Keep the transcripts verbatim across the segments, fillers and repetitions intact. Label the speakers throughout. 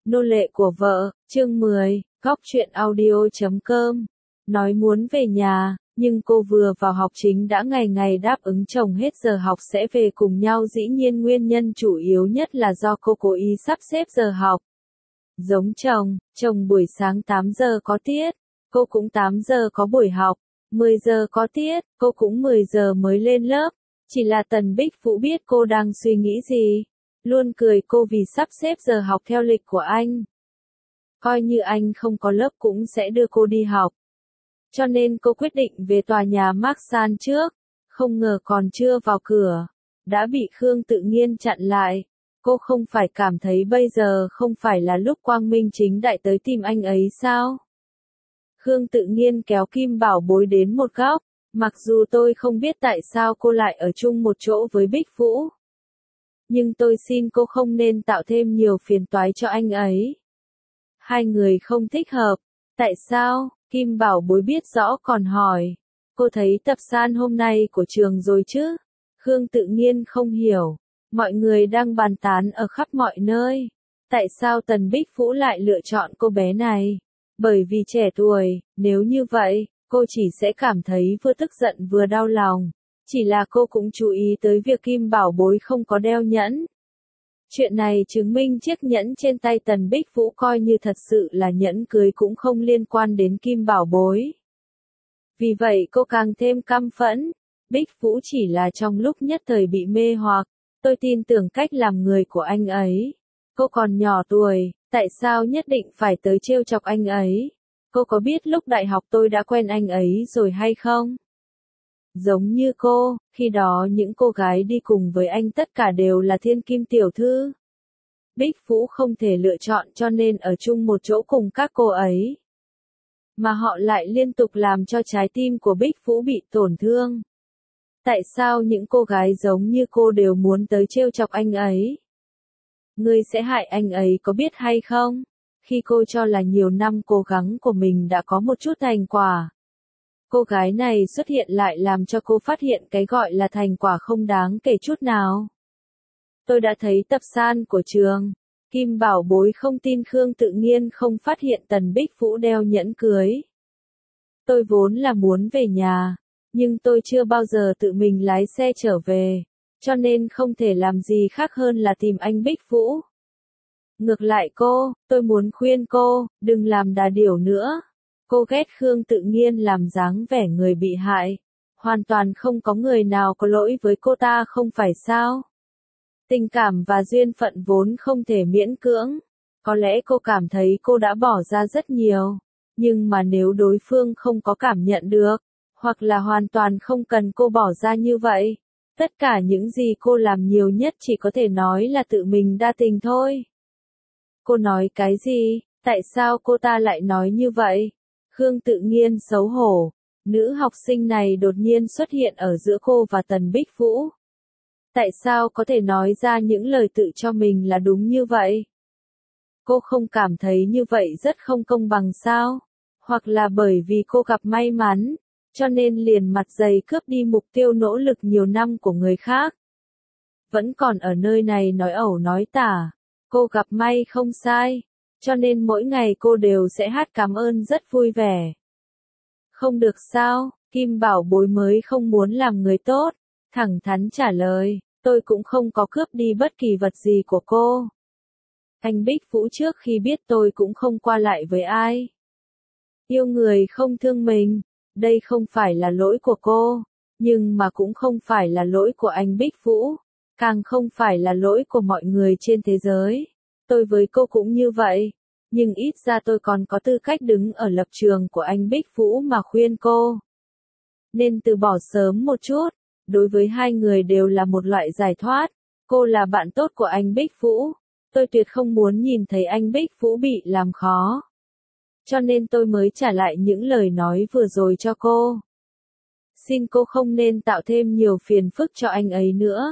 Speaker 1: Nô lệ của vợ, chương mười, góc truyện audio chấm com. Nói muốn về nhà, nhưng cô vừa vào học chính đã ngày ngày đáp ứng chồng hết giờ học sẽ về cùng nhau, dĩ nhiên nguyên nhân chủ yếu nhất là do cô cố ý sắp xếp giờ học. Giống chồng, chồng buổi sáng tám giờ có tiết, cô cũng tám giờ có buổi học, mười giờ có tiết, cô cũng mười giờ mới lên lớp. Chỉ là Tần Bích Vũ biết cô đang suy nghĩ gì, luôn cười cô vì sắp xếp giờ học theo lịch của anh. Coi như anh không có lớp cũng sẽ đưa cô đi học. Cho nên cô quyết định về tòa nhà Marsan trước, không ngờ còn chưa vào cửa, đã bị Khương Tự Nhiên chặn lại. Cô không phải cảm thấy bây giờ không phải là lúc quang minh chính đại tới tìm anh ấy sao? Khương Tự Nhiên kéo Kim Bảo Bối đến một góc, mặc dù tôi không biết tại sao cô lại ở chung một chỗ với Bích Vũ. Nhưng tôi xin cô không nên tạo thêm nhiều phiền toái cho anh ấy. Hai người không thích hợp. Tại sao? Kim Bảo Bối biết rõ còn hỏi. Cô thấy tập san hôm nay của trường rồi chứ? Khương Tự Nhiên không hiểu. Mọi người đang bàn tán ở khắp mọi nơi. Tại sao Tần Bích Vũ lại lựa chọn cô bé này? Bởi vì trẻ tuổi, nếu như vậy, cô chỉ sẽ cảm thấy vừa tức giận vừa đau lòng. Chỉ là cô cũng chú ý tới việc Kim Bảo Bối không có đeo nhẫn. Chuyện này chứng minh chiếc nhẫn trên tay Tần Bích Vũ coi như thật sự là nhẫn cưới cũng không liên quan đến Kim Bảo Bối. Vì vậy cô càng thêm căm phẫn. Bích Vũ chỉ là trong lúc nhất thời bị mê hoặc. Tôi tin tưởng cách làm người của anh ấy. Cô còn nhỏ tuổi, tại sao nhất định phải tới trêu chọc anh ấy? Cô có biết lúc đại học tôi đã quen anh ấy rồi hay không? Giống như cô, khi đó những cô gái đi cùng với anh tất cả đều là thiên kim tiểu thư. Bích Vũ không thể lựa chọn cho nên ở chung một chỗ cùng các cô ấy. Mà họ lại liên tục làm cho trái tim của Bích Vũ bị tổn thương. Tại sao những cô gái giống như cô đều muốn tới trêu chọc anh ấy? Ngươi sẽ hại anh ấy có biết hay không? Khi cô cho là nhiều năm cố gắng của mình đã có một chút thành quả. Cô gái này xuất hiện lại làm cho cô phát hiện cái gọi là thành quả không đáng kể chút nào. Tôi đã thấy tập san của trường. Kim Bảo Bối không tin Khương Tự Nhiên không phát hiện Tần Bích Vũ đeo nhẫn cưới. Tôi vốn là muốn về nhà, nhưng tôi chưa bao giờ tự mình lái xe trở về, cho nên không thể làm gì khác hơn là tìm anh Bích Vũ. Ngược lại cô, tôi muốn khuyên cô, đừng làm đà điểu nữa. Cô ghét Khương Tự Nhiên làm dáng vẻ người bị hại. Hoàn toàn không có người nào có lỗi với cô ta không phải sao? Tình cảm và duyên phận vốn không thể miễn cưỡng. Có lẽ cô cảm thấy cô đã bỏ ra rất nhiều. Nhưng mà nếu đối phương không có cảm nhận được, hoặc là hoàn toàn không cần cô bỏ ra như vậy, tất cả những gì cô làm nhiều nhất chỉ có thể nói là tự mình đa tình thôi. Cô nói cái gì? Tại sao cô ta lại nói như vậy? Khương Tự Nhiên xấu hổ. Nữ học sinh này đột nhiên xuất hiện ở giữa cô và Tần Bích Vũ. Tại sao có thể nói ra những lời tự cho mình là đúng như vậy? Cô không cảm thấy như vậy rất không công bằng sao? Hoặc là bởi vì cô gặp may mắn, cho nên liền mặt dày cướp đi mục tiêu nỗ lực nhiều năm của người khác. Vẫn còn ở nơi này nói ẩu nói tả. Cô gặp may không sai, cho nên mỗi ngày cô đều sẽ hát cảm ơn rất vui vẻ. Không được sao, Kim Bảo Bối mới không muốn làm người tốt, thẳng thắn trả lời, tôi cũng không có cướp đi bất kỳ vật gì của cô. Anh Bích Vũ trước khi biết tôi cũng không qua lại với ai. Yêu người không thương mình, đây không phải là lỗi của cô, nhưng mà cũng không phải là lỗi của anh Bích Vũ, càng không phải là lỗi của mọi người trên thế giới. Tôi với cô cũng như vậy, nhưng ít ra tôi còn có tư cách đứng ở lập trường của anh Bích Vũ mà khuyên cô. Nên từ bỏ sớm một chút, đối với hai người đều là một loại giải thoát. Cô là bạn tốt của anh Bích Vũ, tôi tuyệt không muốn nhìn thấy anh Bích Vũ bị làm khó. Cho nên tôi mới trả lại những lời nói vừa rồi cho cô. Xin cô không nên tạo thêm nhiều phiền phức cho anh ấy nữa.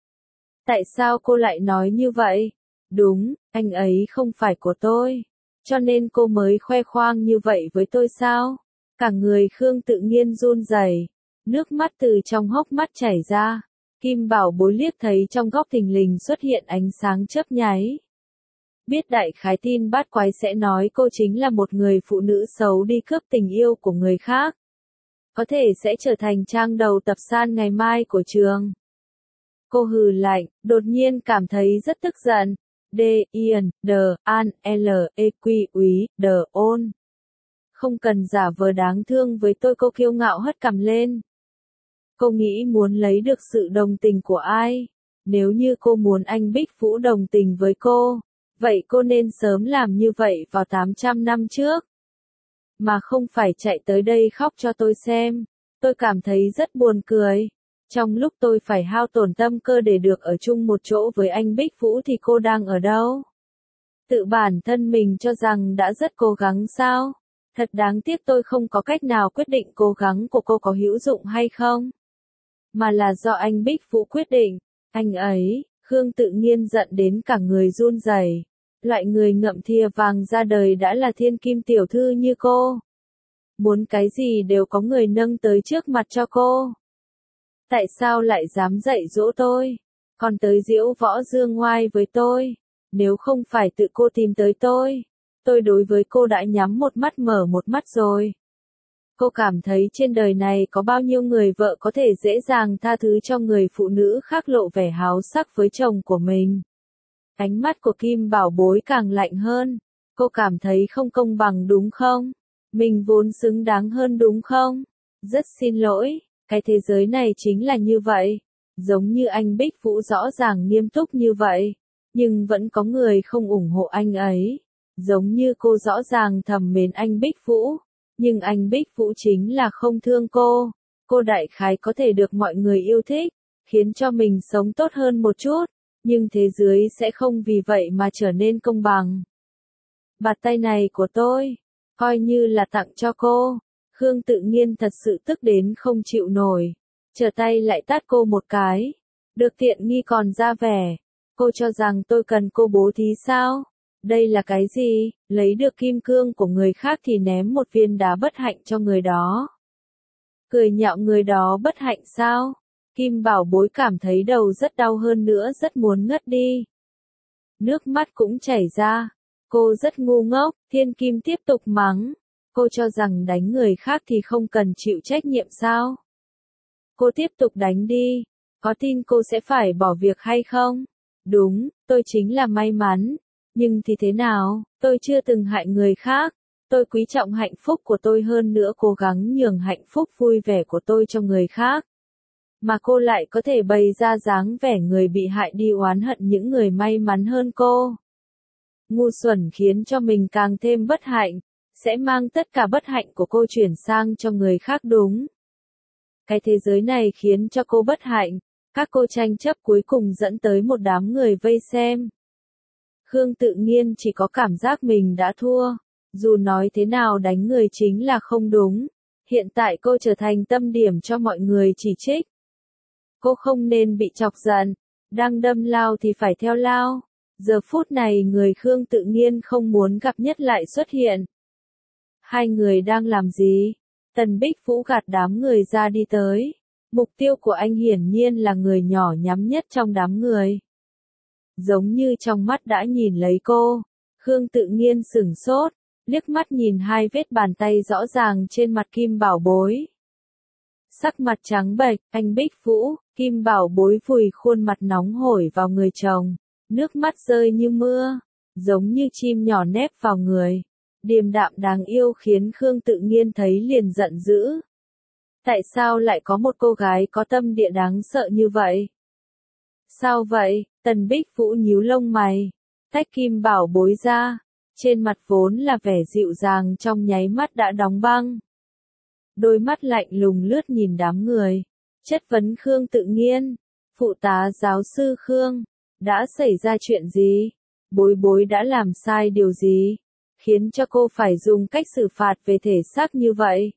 Speaker 1: Tại sao cô lại nói như vậy? Đúng, anh ấy không phải của tôi. Cho nên cô mới khoe khoang như vậy với tôi sao? Cả người Khương Tự Nhiên run rẩy, nước mắt từ trong hốc mắt chảy ra. Kim Bảo Bối liếc thấy trong góc thình lình xuất hiện ánh sáng chớp nháy. Biết đại khái tin bát quái sẽ nói cô chính là một người phụ nữ xấu đi cướp tình yêu của người khác. Có thể sẽ trở thành trang đầu tập san ngày mai của trường. Cô hừ lạnh, đột nhiên cảm thấy rất tức giận. D, Ian, D, An, L, E, Q, Úy, D, Ôn. Không cần giả vờ đáng thương với tôi, cô kiêu ngạo hất cằm lên. Cô nghĩ muốn lấy được sự đồng tình của ai? Nếu như cô muốn anh Bích Vũ đồng tình với cô, vậy cô nên sớm làm như vậy vào tám trăm năm trước. Mà không phải chạy tới đây khóc cho tôi xem. Tôi cảm thấy rất buồn cười. Trong lúc tôi phải hao tổn tâm cơ để được ở chung một chỗ với anh Bích Vũ thì cô đang ở đâu? Tự bản thân mình cho rằng đã rất cố gắng sao? Thật đáng tiếc tôi không có cách nào quyết định cố gắng của cô có hữu dụng hay không. Mà là do anh Bích Vũ quyết định. Anh ấy, Khương Tự Nhiên giận đến cả người run rẩy. Loại người ngậm thìa vàng ra đời đã là thiên kim tiểu thư như cô. Muốn cái gì đều có người nâng tới trước mặt cho cô. Tại sao lại dám dạy dỗ tôi? Còn tới diễu võ dương ngoai với tôi? Nếu không phải tự cô tìm tới tôi, tôi đối với cô đã nhắm một mắt mở một mắt rồi. Cô cảm thấy trên đời này có bao nhiêu người vợ có thể dễ dàng tha thứ cho người phụ nữ khác lộ vẻ háo sắc với chồng của mình. Ánh mắt của Kim Bảo Bối càng lạnh hơn. Cô cảm thấy không công bằng đúng không? Mình vốn xứng đáng hơn đúng không? Rất xin lỗi, cái thế giới này chính là như vậy. Giống như anh Bích Vũ rõ ràng nghiêm túc như vậy, nhưng vẫn có người không ủng hộ anh ấy. Giống như cô rõ ràng thầm mến anh Bích Vũ, nhưng anh Bích Vũ chính là không thương cô. Cô đại khái có thể được mọi người yêu thích, khiến cho mình sống tốt hơn một chút, nhưng thế giới sẽ không vì vậy mà trở nên công bằng. Bàn tay này của tôi, coi như là tặng cho cô. Khương Tự Nhiên thật sự tức đến không chịu nổi, trở tay lại tát cô một cái. Được tiện nghi còn ra vẻ. Cô cho rằng tôi cần cô bố thí sao? Đây là cái gì? Lấy được kim cương của người khác thì ném một viên đá bất hạnh cho người đó. Cười nhạo người đó bất hạnh sao? Kim Bảo Bối cảm thấy đầu rất đau hơn nữa, rất muốn ngất đi. Nước mắt cũng chảy ra. Cô rất ngu ngốc, Thiên Kim tiếp tục mắng. Cô cho rằng đánh người khác thì không cần chịu trách nhiệm sao? Cô tiếp tục đánh đi. Có tin cô sẽ phải bỏ việc hay không? Đúng, tôi chính là may mắn. Nhưng thì thế nào, tôi chưa từng hại người khác. Tôi quý trọng hạnh phúc của tôi hơn nữa, cố gắng nhường hạnh phúc vui vẻ của tôi cho người khác. Mà cô lại có thể bày ra dáng vẻ người bị hại đi oán hận những người may mắn hơn cô. Ngu xuẩn khiến cho mình càng thêm bất hạnh, sẽ mang tất cả bất hạnh của cô chuyển sang cho người khác đúng. Cái thế giới này khiến cho cô bất hạnh, các cô tranh chấp cuối cùng dẫn tới một đám người vây xem. Khương Tự Nhiên chỉ có cảm giác mình đã thua, dù nói thế nào đánh người chính là không đúng. Hiện tại cô trở thành tâm điểm cho mọi người chỉ trích. Cô không nên bị chọc giận, đang đâm lao thì phải theo lao. Giờ phút này người Khương Tự Nhiên không muốn gặp nhất lại xuất hiện. Hai người đang làm gì? Tần Bích Vũ gạt đám người ra đi tới. Mục tiêu của anh hiển nhiên là người nhỏ nhắm nhất trong đám người. Giống như trong mắt đã nhìn lấy cô. Khương Tự Nhiên sửng sốt, liếc mắt nhìn hai vết bàn tay rõ ràng trên mặt Kim Bảo Bối. Sắc mặt trắng bệch, anh Bích Vũ, Kim Bảo Bối vùi khuôn mặt nóng hổi vào người chồng. Nước mắt rơi như mưa, giống như chim nhỏ nép vào người. Điềm đạm đáng yêu khiến Khương Tự Nhiên thấy liền giận dữ. Tại sao lại có một cô gái có tâm địa đáng sợ như vậy? Sao vậy? Tần Bích Vũ nhíu lông mày, tách Kim Bảo Bối ra, trên mặt vốn là vẻ dịu dàng trong nháy mắt đã đóng băng. Đôi mắt lạnh lùng lướt nhìn đám người, chất vấn Khương Tự Nhiên, phụ tá giáo sư Khương, đã xảy ra chuyện gì? Bối Bối đã làm sai điều gì? Khiến cho cô phải dùng cách xử phạt về thể xác như vậy?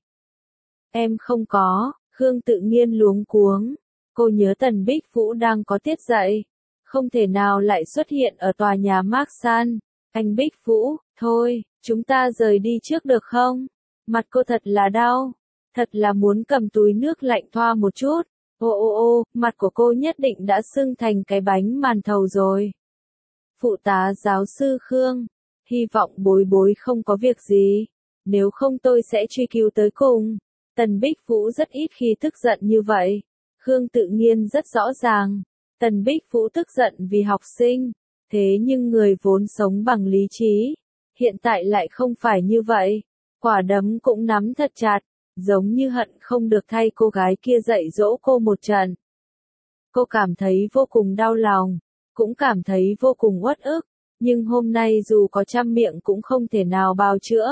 Speaker 1: Em không có, Khương Tự Nhiên luống cuống. Cô nhớ Tần Bích Vũ đang có tiết dạy, không thể nào lại xuất hiện ở tòa nhà Mark San. Anh Bích Vũ, thôi, chúng ta rời đi trước được không? Mặt cô thật là đau, thật là muốn cầm túi nước lạnh thoa một chút. Ô ô ô, mặt của cô nhất định đã sưng thành cái bánh màn thầu rồi. Phụ tá giáo sư Khương, hy vọng bối bối không có việc gì, nếu không tôi sẽ truy cứu tới cùng. Tần Bích Vũ rất ít khi tức giận như vậy. Khương Tự Nhiên rất rõ ràng, Tần Bích Vũ tức giận vì học sinh, thế nhưng người vốn sống bằng lý trí, hiện tại lại không phải như vậy, quả đấm cũng nắm thật chặt, giống như hận không được thay cô gái kia dạy dỗ cô một trận. Cô cảm thấy vô cùng đau lòng, cũng cảm thấy vô cùng uất ức, nhưng hôm nay dù có trăm miệng cũng không thể nào bào chữa.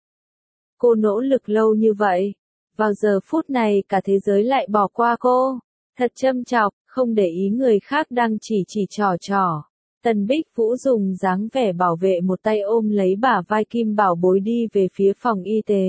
Speaker 1: Cô nỗ lực lâu như vậy, vào giờ phút này cả thế giới lại bỏ qua cô, thật châm chọc, không để ý người khác đang chỉ chỉ trò trò. Tần Bích Vũ dùng dáng vẻ bảo vệ một tay ôm lấy bả vai Kim Bảo Bối đi về phía phòng y tế.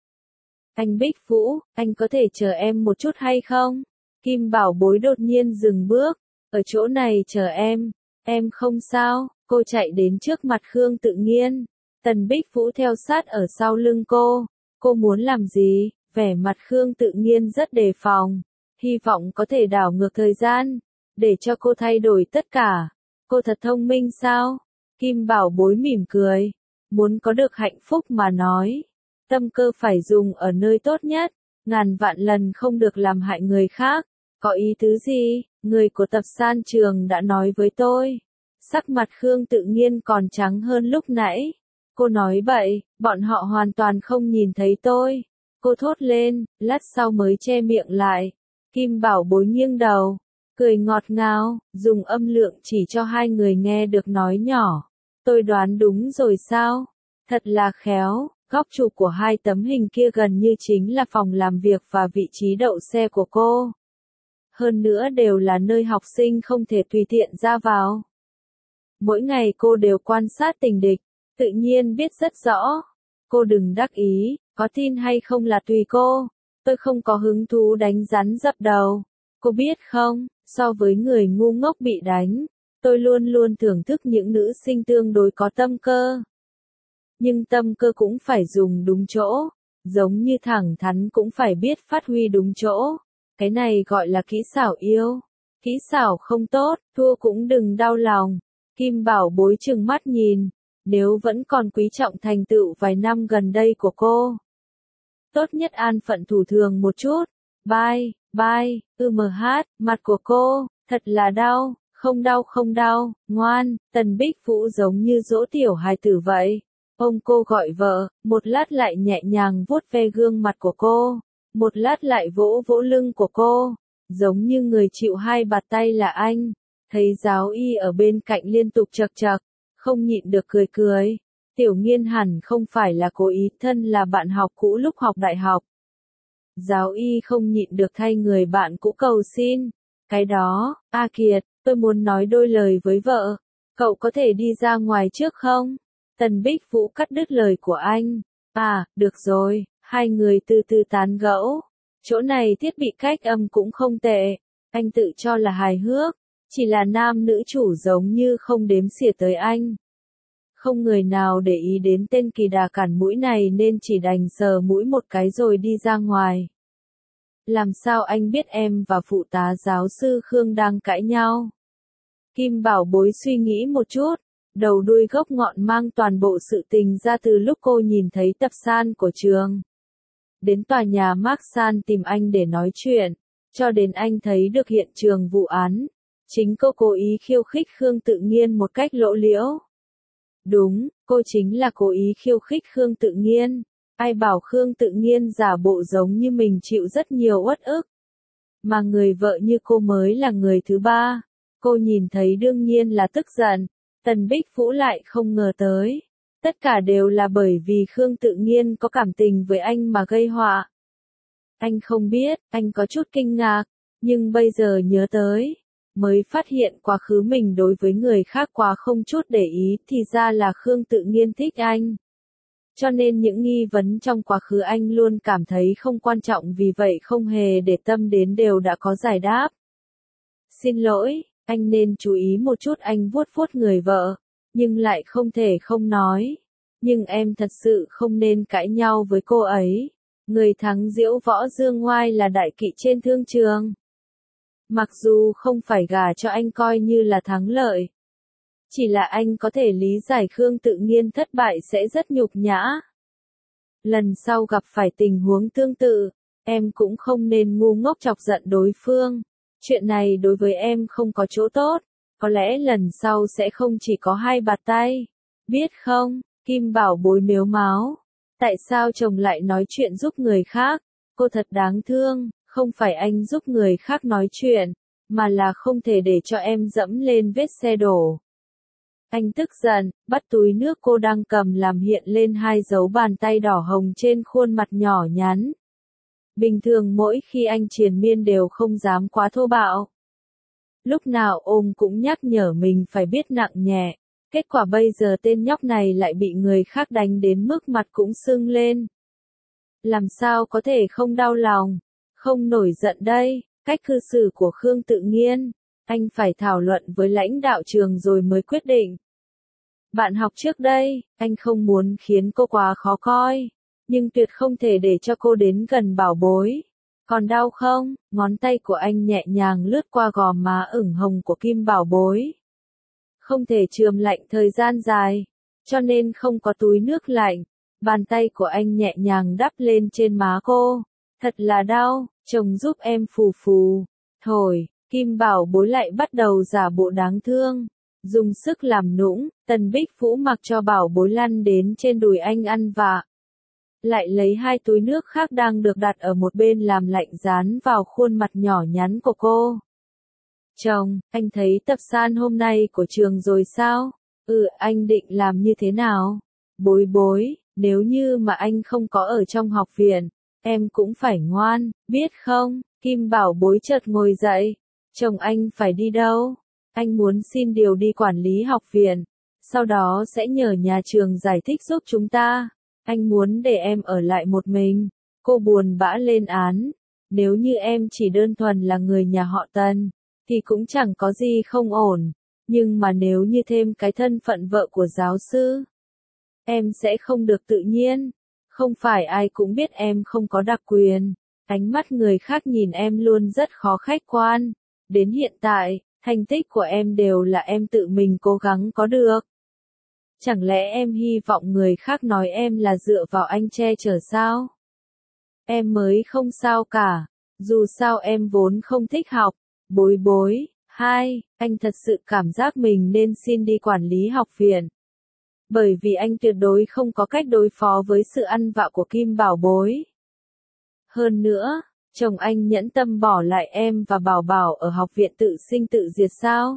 Speaker 1: Anh Bích Vũ, anh có thể chờ em một chút hay không? Kim Bảo Bối đột nhiên dừng bước, ở chỗ này chờ em, em không sao, cô chạy đến trước mặt Khương Tự Nhiên. Tần Bích Vũ theo sát ở sau lưng cô, cô muốn làm gì? Vẻ mặt Khương Tự Nhiên rất đề phòng, hy vọng có thể đảo ngược thời gian, để cho cô thay đổi tất cả. Cô thật thông minh sao? Kim Bảo Bối mỉm cười, muốn có được hạnh phúc mà nói. Tâm cơ phải dùng ở nơi tốt nhất, ngàn vạn lần không được làm hại người khác. Có ý tứ gì? Người của tập san trường đã nói với tôi. Sắc mặt Khương Tự Nhiên còn trắng hơn lúc nãy. Cô nói bậy, bọn họ hoàn toàn không nhìn thấy tôi. Cô thốt lên, lát sau mới che miệng lại. Kim Bảo Bối nghiêng đầu, cười ngọt ngào, dùng âm lượng chỉ cho hai người nghe được nói nhỏ. Tôi đoán đúng rồi sao? Thật là khéo, góc chụp của hai tấm hình kia gần như chính là phòng làm việc và vị trí đậu xe của cô. Hơn nữa đều là nơi học sinh không thể tùy tiện ra vào. Mỗi ngày cô đều quan sát tình địch, tự nhiên biết rất rõ. Cô đừng đắc ý, có tin hay không là tùy cô. Tôi không có hứng thú đánh rắn dập đầu. Cô biết không, so với người ngu ngốc bị đánh, tôi luôn luôn thưởng thức những nữ sinh tương đối có tâm cơ. Nhưng tâm cơ cũng phải dùng đúng chỗ, giống như thẳng thắn cũng phải biết phát huy đúng chỗ. Cái này gọi là kỹ xảo yêu. Kỹ xảo không tốt, thua cũng đừng đau lòng. Kim Bảo Bối trừng mắt nhìn, nếu vẫn còn quý trọng thành tựu vài năm gần đây của cô. Tốt nhất an phận thủ thường một chút. Bye, bye, ư mờ hát, mặt của cô, thật là đau, không đau không đau, ngoan. Tần Bích Vũ giống như dỗ tiểu hài tử vậy. Ông cô gọi vợ, một lát lại nhẹ nhàng vuốt ve gương mặt của cô, một lát lại vỗ vỗ lưng của cô, giống như người chịu hai bạt tay là anh. Thấy giáo y ở bên cạnh liên tục chật chật, không nhịn được cười cười. Tiểu Nghiên hẳn không phải là cố ý, thân là bạn học cũ lúc học đại học. Giáo y không nhịn được thay người bạn cũ cầu xin. Cái đó, A Kiệt, tôi muốn nói đôi lời với vợ. Cậu có thể đi ra ngoài trước không? Tần Bích Vũ cắt đứt lời của anh. À, được rồi, hai người từ từ tán gẫu. Chỗ này thiết bị cách âm cũng không tệ. Anh tự cho là hài hước. Chỉ là nam nữ chủ giống như không đếm xỉa tới anh. Không người nào để ý đến tên kỳ đà cản mũi này nên chỉ đành sờ mũi một cái rồi đi ra ngoài. Làm sao anh biết em và phụ tá giáo sư Khương đang cãi nhau? Kim Bảo Bối suy nghĩ một chút, đầu đuôi gốc ngọn mang toàn bộ sự tình ra từ lúc cô nhìn thấy tập san của trường. Đến tòa nhà Mark San tìm anh để nói chuyện, cho đến anh thấy được hiện trường vụ án. Chính cô cố ý khiêu khích Khương Tự Nhiên một cách lộ liễu. Đúng, cô chính là cố ý khiêu khích Khương Tự Nhiên. Ai bảo Khương Tự Nhiên giả bộ giống như mình chịu rất nhiều uất ức. Mà người vợ như cô mới là người thứ ba. Cô nhìn thấy đương nhiên là tức giận. Tần Bích Vũ lại không ngờ tới. Tất cả đều là bởi vì Khương Tự Nhiên có cảm tình với anh mà gây họa. Anh không biết, anh có chút kinh ngạc. Nhưng bây giờ nhớ tới, mới phát hiện quá khứ mình đối với người khác quá không chút để ý, thì ra là Khương Tự Nhiên thích anh. Cho nên những nghi vấn trong quá khứ anh luôn cảm thấy không quan trọng, vì vậy không hề để tâm đến đều đã có giải đáp. Xin lỗi, anh nên chú ý một chút. Anh vuốt vuốt người vợ, nhưng lại không thể không nói. Nhưng em thật sự không nên cãi nhau với cô ấy. Người thắng diễu võ dương ngoai là đại kỵ trên thương trường. Mặc dù không phải gả cho anh coi như là thắng lợi. Chỉ là anh có thể lý giải Khương Tự Nhiên thất bại sẽ rất nhục nhã. Lần sau gặp phải tình huống tương tự, em cũng không nên ngu ngốc chọc giận đối phương. Chuyện này đối với em không có chỗ tốt, có lẽ lần sau sẽ không chỉ có hai bạt tay. Biết không, Kim Bảo Bối mếu máo. Tại sao chồng lại nói chuyện giúp người khác? Cô thật đáng thương, không phải anh giúp người khác nói chuyện, mà là không thể để cho em dẫm lên vết xe đổ. Anh tức giận, bắt túi nước cô đang cầm làm hiện lên hai dấu bàn tay đỏ hồng trên khuôn mặt nhỏ nhắn. Bình thường mỗi khi anh triền miên đều không dám quá thô bạo. Lúc nào ôm cũng nhắc nhở mình phải biết nặng nhẹ. Kết quả bây giờ tên nhóc này lại bị người khác đánh đến mức mặt cũng sưng lên. Làm sao có thể không đau lòng, không nổi giận đây, cách cư xử của Khương Tự Nhiên. Anh phải thảo luận với lãnh đạo trường rồi mới quyết định. Bạn học trước đây, anh không muốn khiến cô quá khó coi, nhưng tuyệt không thể để cho cô đến gần Bảo Bối. Còn đau không? Ngón tay của anh nhẹ nhàng lướt qua gò má ửng hồng của Kim Bảo Bối. Không thể chườm lạnh thời gian dài, cho nên không có túi nước lạnh. Bàn tay của anh nhẹ nhàng đắp lên trên má cô. Thật là đau, chồng giúp em phù phù. Thổi, Kim Bảo Bối lại bắt đầu giả bộ đáng thương. Dùng sức làm nũng, Tần Bích Vũ mặc cho Bảo Bối lăn đến trên đùi anh ăn vạ. Lại lấy hai túi nước khác đang được đặt ở một bên làm lạnh dán vào khuôn mặt nhỏ nhắn của cô. Chồng, anh thấy tập san hôm nay của trường rồi sao? Ừ, anh định làm như thế nào? Bối Bối, nếu như mà anh không có ở trong học viện, em cũng phải ngoan, biết không? Kim Bảo Bối chợt ngồi dậy. Chồng anh phải đi đâu? Anh muốn xin điều đi quản lý học viện, sau đó sẽ nhờ nhà trường giải thích giúp chúng ta. Anh muốn để em ở lại một mình. Cô buồn bã lên án. Nếu như em chỉ đơn thuần là người nhà họ Tần, thì cũng chẳng có gì không ổn. Nhưng mà nếu như thêm cái thân phận vợ của giáo sư, em sẽ không được tự nhiên. Không phải ai cũng biết em không có đặc quyền. Ánh mắt người khác nhìn em luôn rất khó khách quan. Đến hiện tại, thành tích của em đều là em tự mình cố gắng có được. Chẳng lẽ em hy vọng người khác nói em là dựa vào anh che chở sao? Em mới không sao cả. Dù sao em vốn không thích học. Bối Bối. Hai, anh thật sự cảm giác mình nên xin đi quản lý học viện. Bởi vì anh tuyệt đối không có cách đối phó với sự ăn vạ của Kim Bảo Bối. Hơn nữa, chồng anh nhẫn tâm bỏ lại em và Bảo Bảo ở học viện tự sinh tự diệt sao?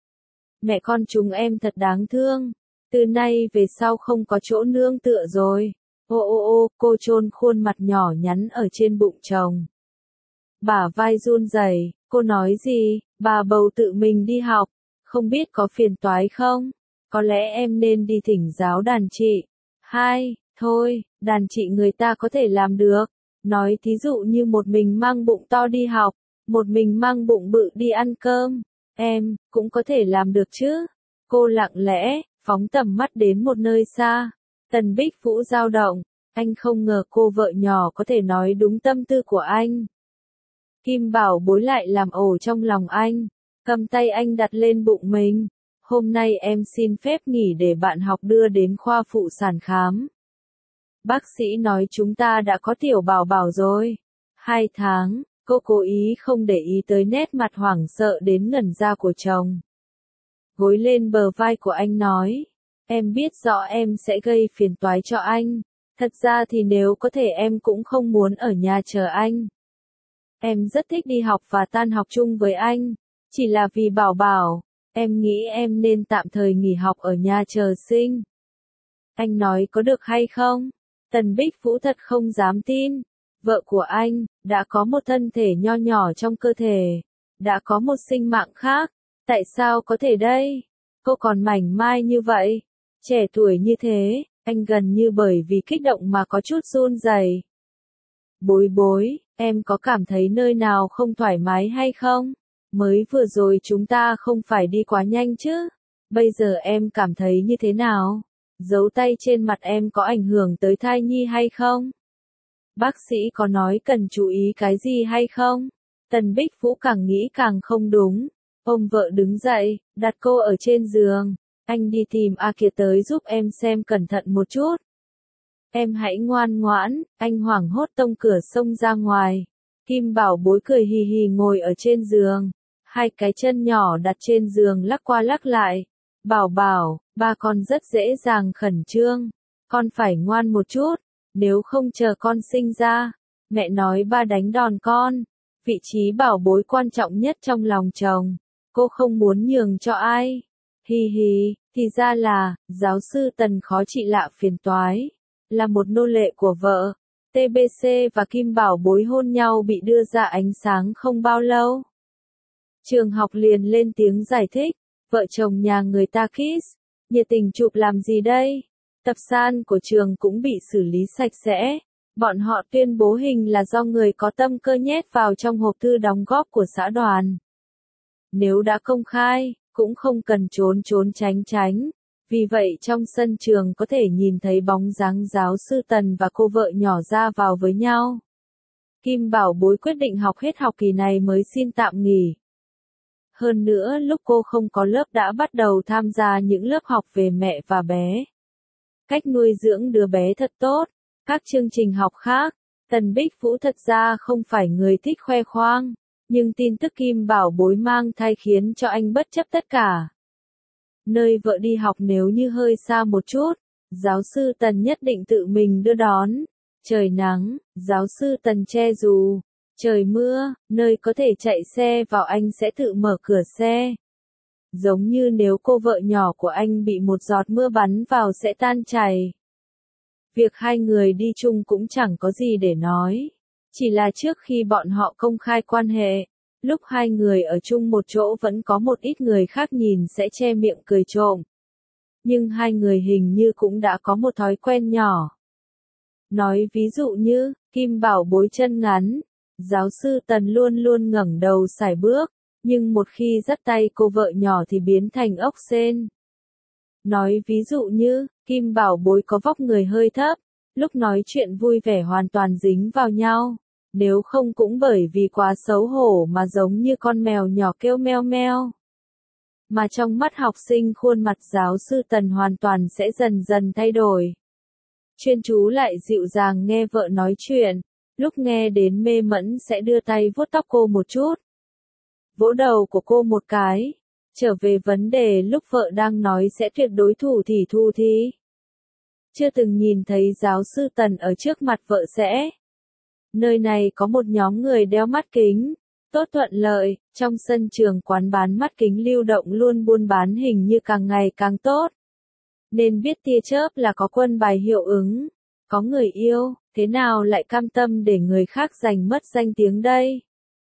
Speaker 1: Mẹ con chúng em thật đáng thương. Từ nay về sau không có chỗ nương tựa rồi. Ô ô ô, cô chôn khuôn mặt nhỏ nhắn ở trên bụng chồng. Bả vai run rẩy, cô nói gì? Bà bầu tự mình đi học, không biết có phiền toái không? Có lẽ em nên đi thỉnh giáo đàn chị. Hai, thôi, đàn chị người ta có thể làm được. Nói thí dụ như một mình mang bụng to đi học, một mình mang bụng bự đi ăn cơm. Em, cũng có thể làm được chứ? Cô lặng lẽ, phóng tầm mắt đến một nơi xa. Tần Bích Vũ dao động. Anh không ngờ cô vợ nhỏ có thể nói đúng tâm tư của anh. Kim Bảo Bối lại làm ổ trong lòng anh. Cầm tay anh đặt lên bụng mình. Hôm nay em xin phép nghỉ để bạn học đưa đến khoa phụ sản khám. Bác sĩ nói chúng ta đã có tiểu bảo bảo rồi. Hai tháng, cô cố ý không để ý tới nét mặt hoảng sợ đến ngẩn ra của chồng. Gối lên bờ vai của anh nói. Em biết rõ em sẽ gây phiền toái cho anh. Thật ra thì nếu có thể em cũng không muốn ở nhà chờ anh. Em rất thích đi học và tan học chung với anh. Chỉ là vì Bảo Bảo, em nghĩ em nên tạm thời nghỉ học ở nhà chờ sinh. Anh nói có được hay không? Tần Bích Vũ thật không dám tin. Vợ của anh, đã có một thân thể nho nhỏ trong cơ thể. Đã có một sinh mạng khác. Tại sao có thể đây? Cô còn mảnh mai như vậy. Trẻ tuổi như thế, anh gần như bởi vì kích động mà có chút run rẩy. Bối Bối, em có cảm thấy nơi nào không thoải mái hay không? Mới vừa rồi chúng ta không phải đi quá nhanh chứ? Bây giờ em cảm thấy như thế nào? Dấu tay trên mặt em có ảnh hưởng tới thai nhi hay không? Bác sĩ có nói cần chú ý cái gì hay không? Tần Bích Vũ càng nghĩ càng không đúng. Ôm vợ đứng dậy, đặt cô ở trên giường. anh đi tìm A Kiệt tới giúp em xem cẩn thận một chút. Em hãy ngoan ngoãn, anh hoảng hốt tông cửa xông ra ngoài. Kim Bảo Bối cười hì hì ngồi ở trên giường, hai cái chân nhỏ đặt trên giường lắc qua lắc lại. Bảo bảo, ba con rất dễ dàng khẩn trương, con phải ngoan một chút, nếu không chờ con sinh ra, mẹ nói ba đánh đòn con. Vị trí bảo bối quan trọng nhất trong lòng chồng, cô không muốn nhường cho ai. Hi hi, thì ra là, giáo sư Tần khó trị lạ phiền toái, là một nô lệ của vợ. tê bê xê và Kim Bảo Bối hôn nhau bị đưa ra ánh sáng không bao lâu. Trường học liền lên tiếng giải thích, vợ chồng nhà người ta kiss, nhiệt tình chụp làm gì đây? Tập san của trường cũng bị xử lý sạch sẽ. Bọn họ tuyên bố hình là do người có tâm cơ nhét vào trong hộp thư đóng góp của xã đoàn. Nếu đã công khai, cũng không cần trốn trốn tránh tránh. Vì vậy trong sân trường có thể nhìn thấy bóng dáng giáo sư Tần và cô vợ nhỏ ra vào với nhau. Kim Bảo Bối quyết định học hết học kỳ này mới xin tạm nghỉ. Hơn nữa lúc cô không có lớp đã bắt đầu tham gia những lớp học về mẹ và bé. Cách nuôi dưỡng đứa bé thật tốt. Các chương trình học khác, Tần Bích Vũ thật ra không phải người thích khoe khoang, nhưng tin tức Kim Bảo Bối mang thai khiến cho anh bất chấp tất cả. Nơi vợ đi học nếu như hơi xa một chút, giáo sư Tần nhất định tự mình đưa đón. Trời nắng, giáo sư Tần che dù. Trời mưa, nơi có thể chạy xe vào anh sẽ tự mở cửa xe. Giống như nếu cô vợ nhỏ của anh bị một giọt mưa bắn vào sẽ tan chảy. Việc hai người đi chung cũng chẳng có gì để nói. Chỉ là trước khi bọn họ công khai quan hệ, lúc hai người ở chung một chỗ vẫn có một ít người khác nhìn sẽ che miệng cười trộm. Nhưng hai người hình như cũng đã có một thói quen nhỏ. Nói ví dụ như, Kim Bảo Bối chân ngắn, giáo sư Tần luôn luôn ngẩng đầu sải bước, nhưng một khi dắt tay cô vợ nhỏ thì biến thành ốc sên. Nói ví dụ như, Kim Bảo Bối có vóc người hơi thấp, lúc nói chuyện vui vẻ hoàn toàn dính vào nhau, nếu không cũng bởi vì quá xấu hổ mà giống như con mèo nhỏ kêu meo meo. Mà trong mắt học sinh khuôn mặt giáo sư Tần hoàn toàn sẽ dần dần thay đổi. Chuyên chú lại dịu dàng nghe vợ nói chuyện, lúc nghe đến mê mẫn sẽ đưa tay vuốt tóc cô một chút. Vỗ đầu của cô một cái. Trở về vấn đề lúc vợ đang nói sẽ tuyệt đối thủ thỉ thu thí. Chưa từng nhìn thấy giáo sư Tần ở trước mặt vợ sẽ. Nơi này có một nhóm người đeo mắt kính. Tốt thuận lợi, trong sân trường quán bán mắt kính lưu động luôn buôn bán hình như càng ngày càng tốt. Nên biết tia chớp là có quân bài hiệu ứng. Có người yêu, thế nào lại cam tâm để người khác giành mất danh tiếng đây?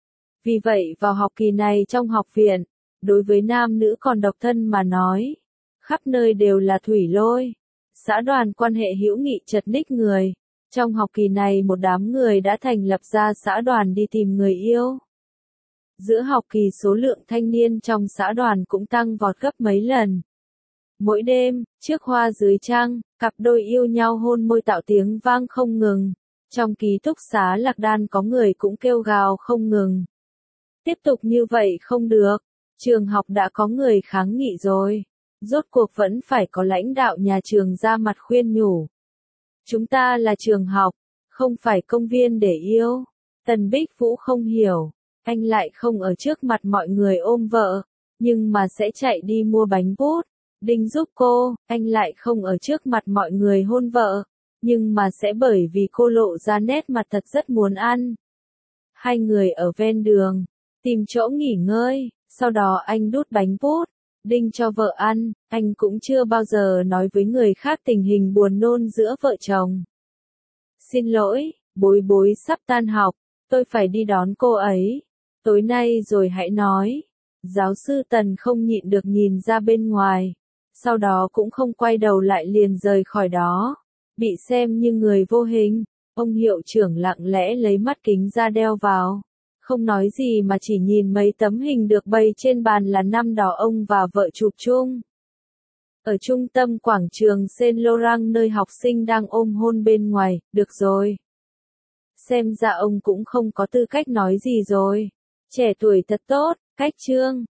Speaker 1: Vì vậy vào học kỳ này trong học viện, đối với nam nữ còn độc thân mà nói, khắp nơi đều là thủy lôi. Xã đoàn quan hệ hữu nghị chật ních người. Trong học kỳ này một đám người đã thành lập ra xã đoàn đi tìm người yêu. Giữa học kỳ số lượng thanh niên trong xã đoàn cũng tăng vọt gấp mấy lần. Mỗi đêm, trước hoa dưới trăng, cặp đôi yêu nhau hôn môi tạo tiếng vang không ngừng. Trong ký túc xá Lạc Đan có người cũng kêu gào không ngừng. Tiếp tục như vậy không được. Trường học đã có người kháng nghị rồi. Rốt cuộc vẫn phải có lãnh đạo nhà trường ra mặt khuyên nhủ. Chúng ta là trường học, không phải công viên để yêu. Tần Bích Vũ không hiểu. Anh lại không ở trước mặt mọi người ôm vợ, nhưng mà sẽ chạy đi mua bánh bút. Đinh giúp cô, anh lại không ở trước mặt mọi người hôn vợ, nhưng mà sẽ bởi vì cô lộ ra nét mặt thật rất muốn ăn. Hai người ở ven đường, tìm chỗ nghỉ ngơi, sau đó anh đút bánh bút, Đinh cho vợ ăn, anh cũng chưa bao giờ nói với người khác tình hình buồn nôn giữa vợ chồng. Xin lỗi, Bối Bối sắp tan học, tôi phải đi đón cô ấy. Tối nay rồi hãy nói. Giáo sư Tần không nhịn được nhìn ra bên ngoài. Sau đó cũng không quay đầu lại liền rời khỏi đó. Bị xem như người vô hình, ông hiệu trưởng lặng lẽ lấy mắt kính ra đeo vào. Không nói gì mà chỉ nhìn mấy tấm hình được bày trên bàn là năm đó ông và vợ chụp chung. Ở trung tâm quảng trường Saint Laurent nơi học sinh đang ôm hôn bên ngoài, được rồi. Xem ra ông cũng không có tư cách nói gì rồi. Trẻ tuổi thật tốt, cách trương.